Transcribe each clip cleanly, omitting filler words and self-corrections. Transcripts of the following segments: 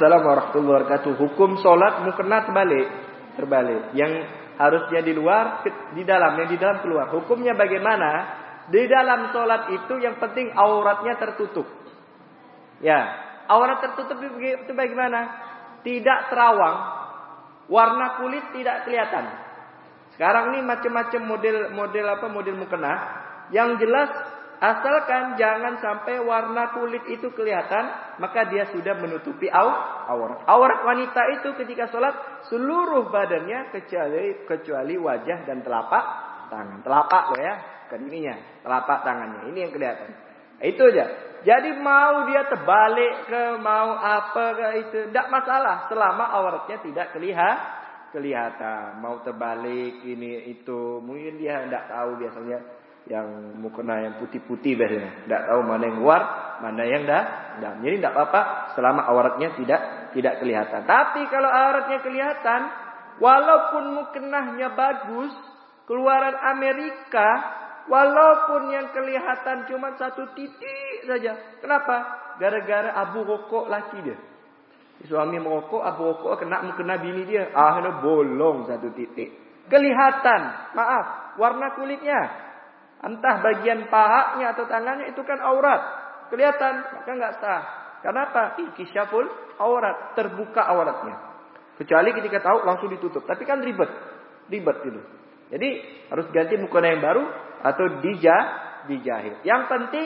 Waalaikumsalam warahmatullahi wabarakatuh. Hukum sholat mukena terbalik. Yang harusnya di luar, di dalam. Yang di dalam keluar. Hukumnya bagaimana? Di dalam sholat itu yang penting auratnya tertutup. Ya, aurat tertutup itu bagaimana? Tidak terawang. Warna kulit tidak kelihatan. Sekarang ini macam-macam model mukena. Yang jelas asalkan jangan sampai warna kulit itu kelihatan, maka dia sudah menutupi aurat. Aurat wanita itu ketika sholat seluruh badannya kecuali wajah dan telapak tangan. Telapak loh ya, bukan ininya, telapak tangannya. Ini yang kelihatan. Itu aja. Jadi mau dia terbalik ke mau apa ke itu tidak masalah selama auratnya tidak kelihatan. Mau terbalik ini itu mungkin dia tidak tahu biasanya. Yang mukena yang putih-putih biasanya. Tidak tahu mana yang luar, mana yang dalam. Jadi tidak apa-apa selama auratnya tidak kelihatan. Tapi kalau auratnya kelihatan, walaupun mukenahnya bagus, keluaran Amerika, walaupun yang kelihatan cuma satu titik saja. Kenapa? Gara-gara abu rokok laki dia. Suami merokok, abu rokok kena mukena bini dia. Akhirnya bolong satu titik. Kelihatan, maaf, warna kulitnya. Entah bagian pahanya atau tangannya itu kan aurat. Kelihatan, maka enggak sah. Kenapa? Inkisyaful aurat, terbuka auratnya. Kecuali ketika tahu langsung ditutup. Tapi kan ribet gitu. Jadi harus ganti mukena yang baru atau dijahit. Yang penting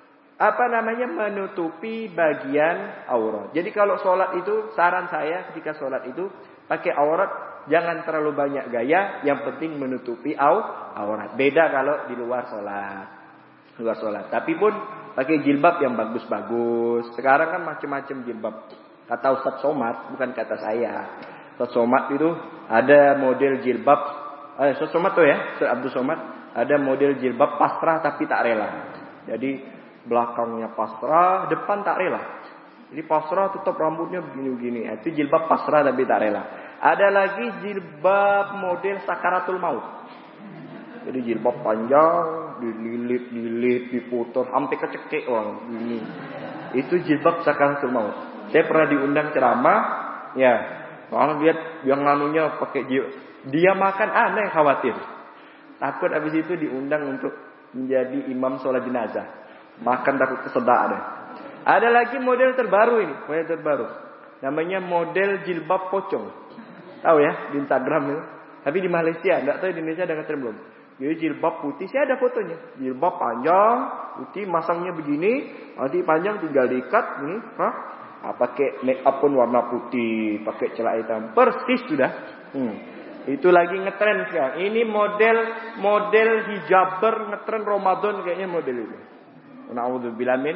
menutupi bagian aurat. Jadi kalau sholat itu saran saya ketika sholat itu pakai aurat. Jangan terlalu banyak gaya, yang penting menutupi aurat. Beda kalau di luar sholat. Tapi pun pakai jilbab yang bagus-bagus. Sekarang kan macam-macam jilbab. Kata Ustaz Somad, bukan kata saya. Ustaz Somad itu ada model jilbab. Ustaz Somad tuh ya, Ustaz Abdul Somad. Ada model jilbab pasrah tapi tak rela. Jadi belakangnya pasrah, depan tak rela. Jadi pasrah tetap rambutnya begini-begini. Itu jilbab pasrah tapi tak rela. Ada lagi jilbab model sakaratul maut. Jadi jilbab panjang, dililit, diputar, sampai kecekek orang ini. Itu jilbab sakaratul maut. Saya pernah diundang ceramah, ya. Orang lihat yang nganunya pakai jilbab. Dia makan aneh khawatir. Takut habis itu diundang untuk menjadi imam sholat jenazah. Makan takut kesedak deh. Ada lagi model terbaru ini, namanya model jilbab pocong. Tahu ya di Instagram itu. Tapi di Malaysia, enggak tahu di Indonesia ada ngetren belum. Jadi jilbab putih, saya ada fotonya. Jilbab panjang, putih, masangnya begini, nanti panjang tinggal diikat nih, pakai make up pun warna putih, pakai celana hitam, persis sudah. Itu lagi ngetren sekarang. Ini model hijaber ngetren Ramadan kayaknya model itu. Na'udzubillah min.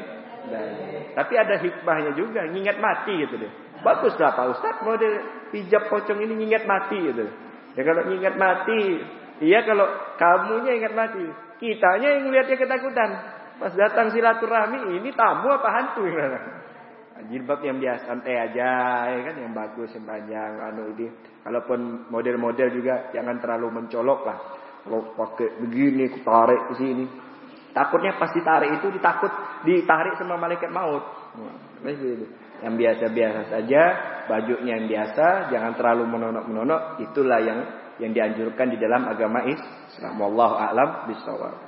Tapi ada hikmahnya juga, ngingat mati gitu deh. Bagus lah Pak Ustaz, model hijab pocong ini ngingat mati gitu. Ya kalau ngingat mati, iya kalau kamunya ingat mati, kitanya yang lihatnya ketakutan. Pas datang silaturahmi, ini tamu apa hantu yang datang? Jilbab yang biasa santai aja, ya kan, yang bagus, yang panjang, ini. Kalaupun model-model juga jangan terlalu mencolok lah. Kalau pakai begini, tarik ke sini. Takutnya pas ditarik itu ditarik sama malaikat maut. Yang biasa-biasa saja, bajunya yang biasa, jangan terlalu menonok-menonok. Itulah yang dianjurkan di dalam agama Islam. Wallahu a'lam bishawab.